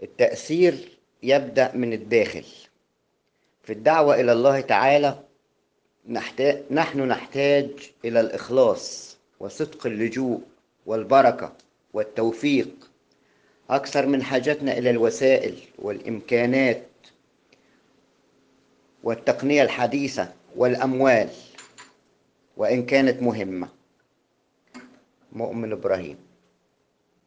التأثير يبدأ من الداخل. في الدعوة إلى الله تعالى نحن نحتاج إلى الإخلاص وصدق اللجوء والبركة والتوفيق أكثر من حاجتنا إلى الوسائل والإمكانات والتقنية الحديثة والأموال، وإن كانت مهمة. مؤمن إبراهيم.